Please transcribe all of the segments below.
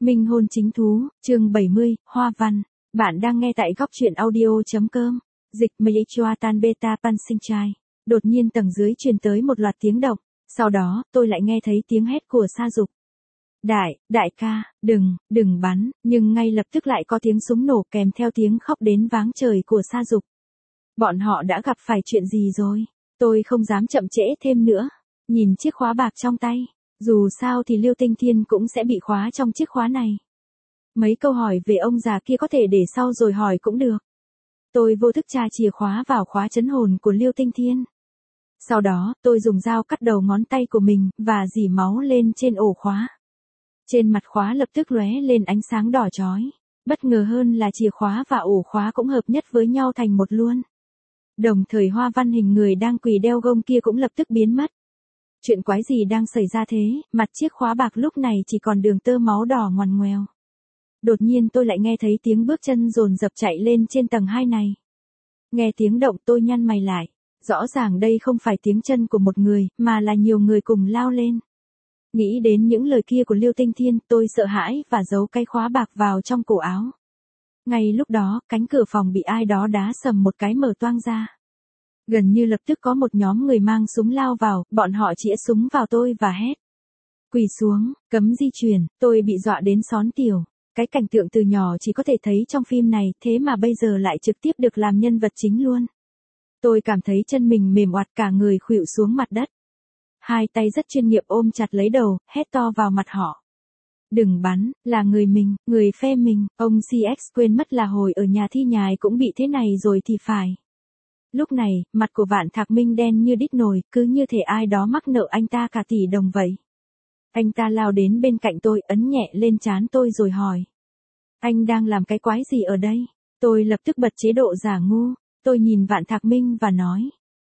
Minh hôn chính thú, chương 70, Hoa Văn. Bạn đang nghe tại góc truyện audio.com. Dịch mây choa tan beta pan sinh trai. Đột nhiên tầng dưới truyền tới một loạt tiếng động. Sau đó, tôi lại nghe thấy tiếng hét của Sa Dục. Đại ca, đừng bắn, nhưng ngay lập tức lại có tiếng súng nổ kèm theo tiếng khóc đến váng trời của Sa Dục. Bọn họ đã gặp phải chuyện gì rồi? Tôi không dám chậm trễ thêm nữa. Nhìn chiếc khóa bạc trong tay. Dù sao thì Liêu Tinh Thiên cũng sẽ bị khóa trong chiếc khóa này. Mấy câu hỏi về ông già kia có thể để sau rồi hỏi cũng được. Tôi vô thức tra chìa khóa vào khóa trấn hồn của Liêu Tinh Thiên. Sau đó, tôi dùng dao cắt đầu ngón tay của mình và rỉ máu lên trên ổ khóa. Trên mặt khóa lập tức lóe lên ánh sáng đỏ chói. Bất ngờ hơn là chìa khóa và ổ khóa cũng hợp nhất với nhau thành một luôn. Đồng thời hoa văn hình người đang quỳ đeo gông kia cũng lập tức biến mất. Chuyện quái gì đang xảy ra thế, mặt chiếc khóa bạc lúc này chỉ còn đường tơ máu đỏ ngoằn ngoèo. Đột nhiên tôi lại nghe thấy tiếng bước chân dồn dập chạy lên trên tầng 2 này. Nghe tiếng động tôi nhăn mày lại. Rõ ràng đây không phải tiếng chân của một người, mà là nhiều người cùng lao lên. Nghĩ đến những lời kia của Liêu Tinh Thiên, tôi sợ hãi và giấu cái khóa bạc vào trong cổ áo. Ngay lúc đó, cánh cửa phòng bị ai đó đá sầm một cái mở toang ra. Gần như lập tức có một nhóm người mang súng lao vào, bọn họ chĩa súng vào tôi và hét. Quỳ xuống, cấm di chuyển, tôi bị dọa đến xón tiểu. Cái cảnh tượng từ nhỏ chỉ có thể thấy trong phim này, thế mà bây giờ lại trực tiếp được làm nhân vật chính luôn. Tôi cảm thấy chân mình mềm oặt cả người khuỵu xuống mặt đất. Hai tay rất chuyên nghiệp ôm chặt lấy đầu, hét to vào mặt họ. Đừng bắn, là người mình, người phe mình, ông CX quên mất là hồi ở nhà thi nhài cũng bị thế này rồi thì phải. Lúc này, mặt của Vạn Thạc Minh đen như đít nồi, cứ như thể ai đó mắc nợ anh ta cả tỷ đồng vậy. Anh ta lao đến bên cạnh tôi, ấn nhẹ lên trán tôi rồi hỏi. Anh đang làm cái quái gì ở đây? Tôi lập tức bật chế độ giả ngu. Tôi nhìn Vạn Thạc Minh và nói.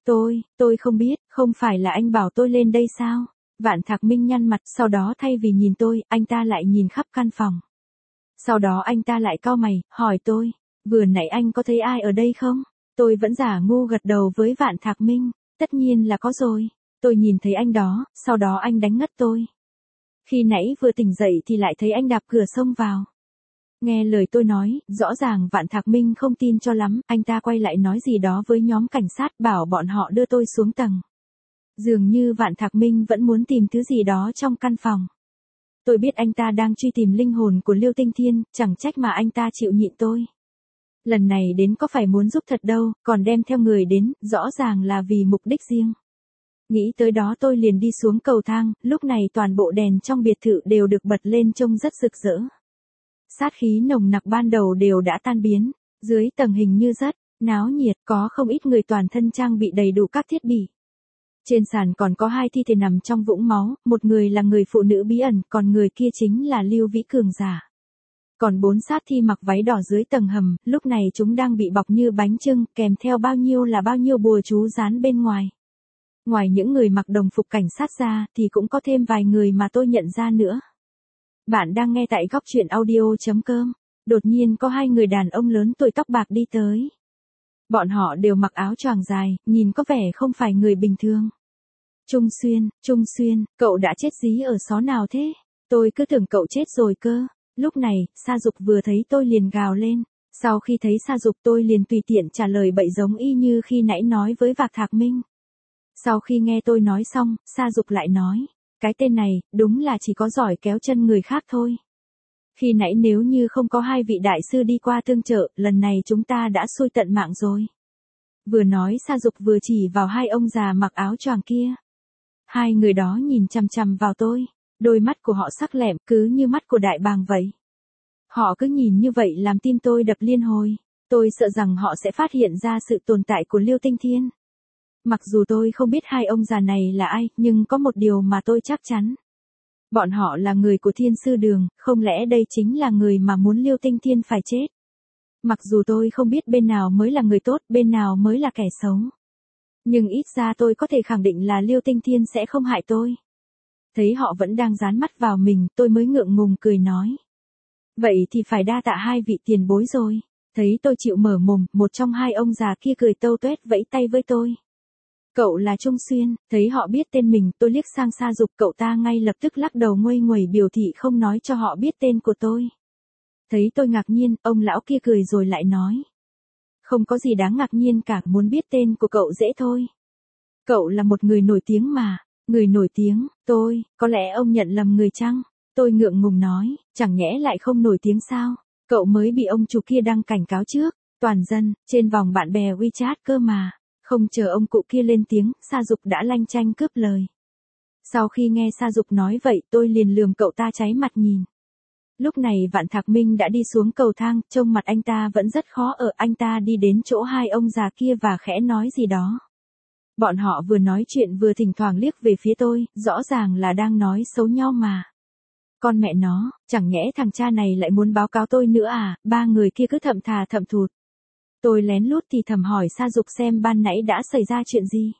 Tôi không biết, không phải là anh bảo tôi lên đây sao? Vạn Thạc Minh nhăn mặt, sau đó thay vì nhìn tôi, anh ta lại nhìn khắp căn phòng. Sau đó anh ta lại cau mày, hỏi tôi. Vừa nãy anh có thấy ai ở đây không? Tôi vẫn giả ngu gật đầu với Vạn Thạc Minh. Tất nhiên là có rồi. Tôi nhìn thấy anh đó, sau đó anh đánh ngất tôi. Khi nãy vừa tỉnh dậy thì lại thấy anh đạp cửa xông vào. Nghe lời tôi nói, rõ ràng Vạn Thạc Minh không tin cho lắm, anh ta quay lại nói gì đó với nhóm cảnh sát bảo bọn họ đưa tôi xuống tầng. Dường như Vạn Thạc Minh vẫn muốn tìm thứ gì đó trong căn phòng. Tôi biết anh ta đang truy tìm linh hồn của Liêu Tinh Thiên, chẳng trách mà anh ta chịu nhịn tôi. Lần này đến có phải muốn giúp thật đâu, còn đem theo người đến, rõ ràng là vì mục đích riêng. Nghĩ tới đó tôi liền đi xuống cầu thang, lúc này toàn bộ đèn trong biệt thự đều được bật lên trông rất rực rỡ. Sát khí nồng nặc ban đầu đều đã tan biến, dưới tầng hình như rất náo nhiệt, có không ít người toàn thân trang bị đầy đủ các thiết bị. Trên sàn còn có 2 thi thể nằm trong vũng máu, một người là người phụ nữ bí ẩn, còn người kia chính là Lưu Vĩ Cường giả. Còn 4 sát thi mặc váy đỏ dưới tầng hầm, lúc này chúng đang bị bọc như bánh chưng, kèm theo bao nhiêu bùa chú dán bên ngoài. Ngoài những người mặc đồng phục cảnh sát ra, thì cũng có thêm vài người mà tôi nhận ra nữa. Bạn đang nghe tại góc truyện audio.com. Đột nhiên có 2 người đàn ông lớn tuổi tóc bạc đi tới. Bọn họ đều mặc áo choàng dài, nhìn có vẻ không phải người bình thường. Trung Xuyên, cậu đã chết dí ở xó nào thế? Tôi cứ tưởng cậu chết rồi cơ. Lúc này, Sa Dục vừa thấy tôi liền gào lên. Sau khi thấy Sa Dục tôi liền tùy tiện trả lời bậy giống y như khi nãy nói với Vạn Thạc Minh. Sau khi nghe tôi nói xong, Sa Dục lại nói. Cái tên này, đúng là chỉ có giỏi kéo chân người khác thôi. Khi nãy nếu như không có 2 vị đại sư đi qua tương trợ, lần này chúng ta đã xui tận mạng rồi. Vừa nói Sa Dục vừa chỉ vào 2 ông già mặc áo choàng kia. 2 người đó nhìn chằm chằm vào tôi, đôi mắt của họ sắc lẹm cứ như mắt của đại bàng vậy. Họ cứ nhìn như vậy làm tim tôi đập liên hồi, tôi sợ rằng họ sẽ phát hiện ra sự tồn tại của Liêu Tinh Thiên. Mặc dù tôi không biết 2 ông già này là ai, nhưng có một điều mà tôi chắc chắn. Bọn họ là người của Thiên Sư Đường, không lẽ đây chính là người mà muốn Liêu Tinh Thiên phải chết. Mặc dù tôi không biết bên nào mới là người tốt, bên nào mới là kẻ xấu. Nhưng ít ra tôi có thể khẳng định là Liêu Tinh Thiên sẽ không hại tôi. Thấy họ vẫn đang dán mắt vào mình, tôi mới ngượng ngùng cười nói. Vậy thì phải đa tạ 2 vị tiền bối rồi. Thấy tôi chịu mở mồm, một trong 2 ông già kia cười tâu tuét vẫy tay với tôi. Cậu là Trung Xuyên, thấy họ biết tên mình, tôi liếc sang Sa Dục, cậu ta ngay lập tức lắc đầu nguây nguẩy biểu thị không nói cho họ biết tên của tôi. Thấy tôi ngạc nhiên, ông lão kia cười rồi lại nói. Không có gì đáng ngạc nhiên cả, muốn biết tên của cậu dễ thôi. Cậu là một người nổi tiếng mà. Người nổi tiếng, có lẽ ông nhận lầm người chăng? Tôi ngượng ngùng nói, chẳng nhẽ lại không nổi tiếng sao? Cậu mới bị ông chủ kia đăng cảnh cáo trước, toàn dân, trên vòng bạn bè WeChat cơ mà. Không chờ ông cụ kia lên tiếng, Sa Dục đã lanh chanh cướp lời. Sau khi nghe Sa Dục nói vậy, tôi liền lườm cậu ta cháy mặt nhìn. Lúc này Vạn Thạc Minh đã đi xuống cầu thang, trông mặt anh ta vẫn rất khó ở, anh ta đi đến chỗ hai ông già kia và khẽ nói gì đó. Bọn họ vừa nói chuyện vừa thỉnh thoảng liếc về phía tôi, rõ ràng là đang nói xấu nhau mà. Con mẹ nó, chẳng nhẽ thằng cha này lại muốn báo cáo tôi nữa à, ba người kia cứ thậm thà thậm thụt. Tôi lén lút thì thầm hỏi Sa Dục xem ban nãy đã xảy ra chuyện gì.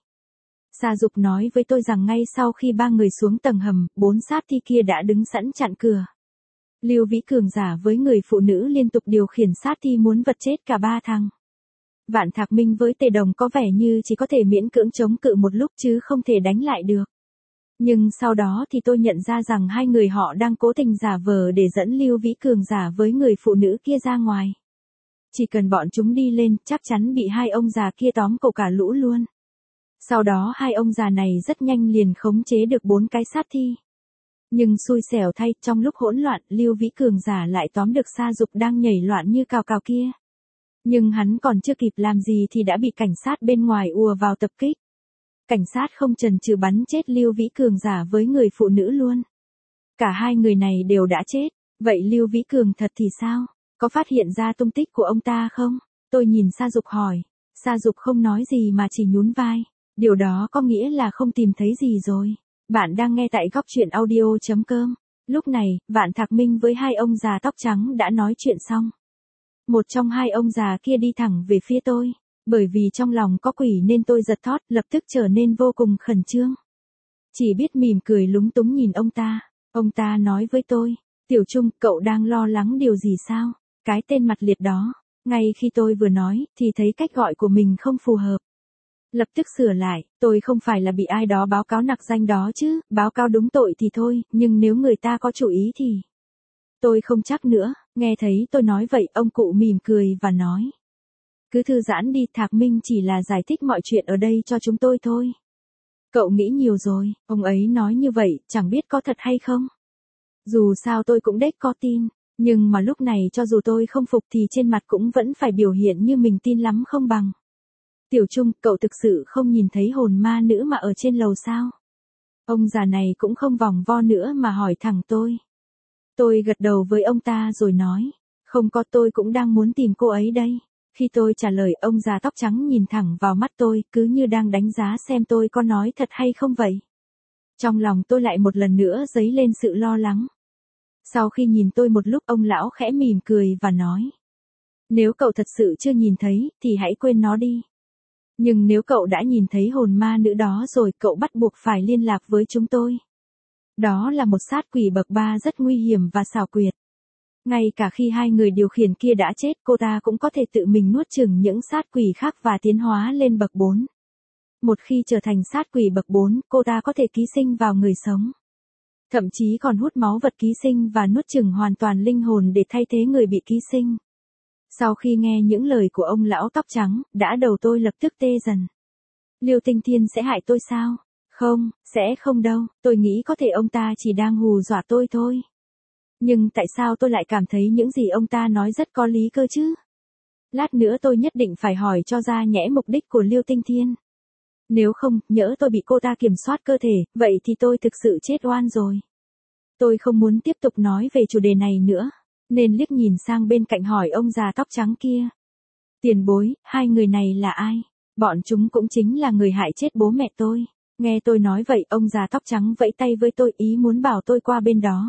Sa Dục nói với tôi rằng ngay sau khi ba người xuống tầng hầm, 4 sát thi kia đã đứng sẵn chặn cửa. Lưu Vĩ Cường giả với người phụ nữ liên tục điều khiển sát thi muốn vật chết cả ba thằng. Vạn Thạc Minh với Tề Đồng có vẻ như chỉ có thể miễn cưỡng chống cự một lúc chứ không thể đánh lại được. Nhưng sau đó thì tôi nhận ra rằng hai người họ đang cố tình giả vờ để dẫn Lưu Vĩ Cường giả với người phụ nữ kia ra ngoài. Chỉ cần bọn chúng đi lên, chắc chắn bị hai ông già kia tóm cổ cả lũ luôn. Sau đó hai ông già này rất nhanh liền khống chế được 4 cái sát thi. Nhưng xui xẻo thay, trong lúc hỗn loạn, Lưu Vĩ Cường giả lại tóm được Sa Dục đang nhảy loạn như cào cào kia. Nhưng hắn còn chưa kịp làm gì thì đã bị cảnh sát bên ngoài ùa vào tập kích. Cảnh sát không chần chừ bắn chết Lưu Vĩ Cường giả với người phụ nữ luôn. Cả hai người này đều đã chết, vậy Lưu Vĩ Cường thật thì sao? Có phát hiện ra tung tích của ông ta không? Tôi nhìn Sa Dục hỏi. Sa Dục không nói gì mà chỉ nhún vai. Điều đó có nghĩa là không tìm thấy gì rồi. Bạn đang nghe tại góc truyện audio.com. Lúc này, Vạn Thạc Minh với hai ông già tóc trắng đã nói chuyện xong. Một trong hai ông già kia đi thẳng về phía tôi. Bởi vì trong lòng có quỷ nên tôi giật thót, lập tức trở nên vô cùng khẩn trương. Chỉ biết mỉm cười lúng túng nhìn ông ta. Ông ta nói với tôi, Tiểu Trung, cậu đang lo lắng điều gì sao? Cái tên mặt liệt đó. Ngay khi tôi vừa nói, thì thấy cách gọi của mình không phù hợp. Lập tức sửa lại, tôi không phải là bị ai đó báo cáo nặc danh đó chứ, báo cáo đúng tội thì thôi, nhưng nếu người ta có chủ ý thì... Tôi không chắc nữa, nghe thấy tôi nói vậy, ông cụ mỉm cười và nói. Cứ thư giãn đi, Thạc Minh chỉ là giải thích mọi chuyện ở đây cho chúng tôi thôi. Cậu nghĩ nhiều rồi, ông ấy nói như vậy, chẳng biết có thật hay không. Dù sao tôi cũng đếch có tin, nhưng mà lúc này cho dù tôi không phục thì trên mặt cũng vẫn phải biểu hiện như mình tin lắm không bằng. Tiểu Trung, cậu thực sự không nhìn thấy hồn ma nữ mà ở trên lầu sao? Ông già này cũng không vòng vo nữa mà hỏi thẳng tôi. Tôi gật đầu với ông ta rồi nói, không có, tôi cũng đang muốn tìm cô ấy đây. Khi tôi trả lời, ông già tóc trắng nhìn thẳng vào mắt tôi, cứ như đang đánh giá xem tôi có nói thật hay không vậy. Trong lòng tôi lại một lần nữa dấy lên sự lo lắng. Sau khi nhìn tôi một lúc, ông lão khẽ mỉm cười và nói. Nếu cậu thật sự chưa nhìn thấy, thì hãy quên nó đi. Nhưng nếu cậu đã nhìn thấy hồn ma nữ đó rồi, cậu bắt buộc phải liên lạc với chúng tôi. Đó là một sát quỷ bậc 3 rất nguy hiểm và xảo quyệt. Ngay cả khi hai người điều khiển kia đã chết, cô ta cũng có thể tự mình nuốt chửng những sát quỷ khác và tiến hóa lên bậc 4. Một khi trở thành sát quỷ bậc 4, cô ta có thể ký sinh vào người sống. Thậm chí còn hút máu vật ký sinh và nuốt chửng hoàn toàn linh hồn để thay thế người bị ký sinh. Sau khi nghe những lời của ông lão tóc trắng, đã đầu tôi lập tức tê dần. Liêu Tinh Thiên sẽ hại tôi sao? Không, sẽ không đâu, tôi nghĩ có thể ông ta chỉ đang hù dọa tôi thôi. Nhưng tại sao tôi lại cảm thấy những gì ông ta nói rất có lý cơ chứ? Lát nữa tôi nhất định phải hỏi cho ra nhẽ mục đích của Liêu Tinh Thiên. Nếu không, nhỡ tôi bị cô ta kiểm soát cơ thể, vậy thì tôi thực sự chết oan rồi. Tôi không muốn tiếp tục nói về chủ đề này nữa, nên liếc nhìn sang bên cạnh hỏi ông già tóc trắng kia. Tiền bối, hai người này là ai? Bọn chúng cũng chính là người hại chết bố mẹ tôi. Nghe tôi nói vậy, ông già tóc trắng vẫy tay với tôi, ý muốn bảo tôi qua bên đó.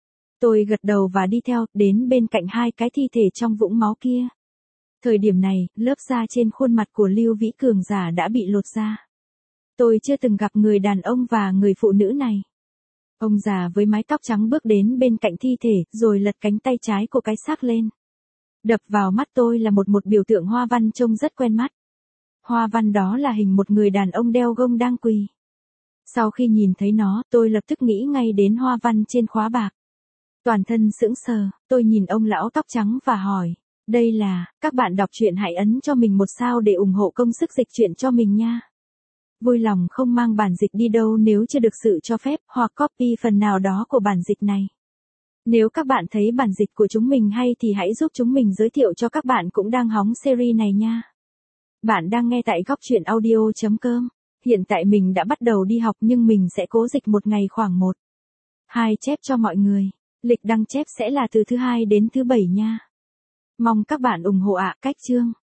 Tôi gật đầu và đi theo, đến bên cạnh hai cái thi thể trong vũng máu kia. Thời điểm này, lớp da trên khuôn mặt của Lưu Vĩ Cường giả đã bị lột ra. Tôi chưa từng gặp người đàn ông và người phụ nữ này. Ông già với mái tóc trắng bước đến bên cạnh thi thể, rồi lật cánh tay trái của cái xác lên. Đập vào mắt tôi là một biểu tượng hoa văn trông rất quen mắt. Hoa văn đó là hình một người đàn ông đeo gông đang quỳ. Sau khi nhìn thấy nó, tôi lập tức nghĩ ngay đến hoa văn trên khóa bạc. Toàn thân sững sờ, tôi nhìn ông lão tóc trắng và hỏi, đây là, các bạn đọc truyện hãy ấn cho mình một sao để ủng hộ công sức dịch truyện cho mình nha. Vui lòng không mang bản dịch đi đâu nếu chưa được sự cho phép, hoặc copy phần nào đó của bản dịch này. Nếu các bạn thấy bản dịch của chúng mình hay thì hãy giúp chúng mình giới thiệu cho các bạn cũng đang hóng series này nha. Bạn đang nghe tại góc truyện audio.com. Hiện tại mình đã bắt đầu đi học nhưng mình sẽ cố dịch một ngày khoảng 1-2 chép cho mọi người. Lịch đăng chép sẽ là từ thứ 2 đến thứ 7 nha. Mong các bạn ủng hộ ạ. Cách chương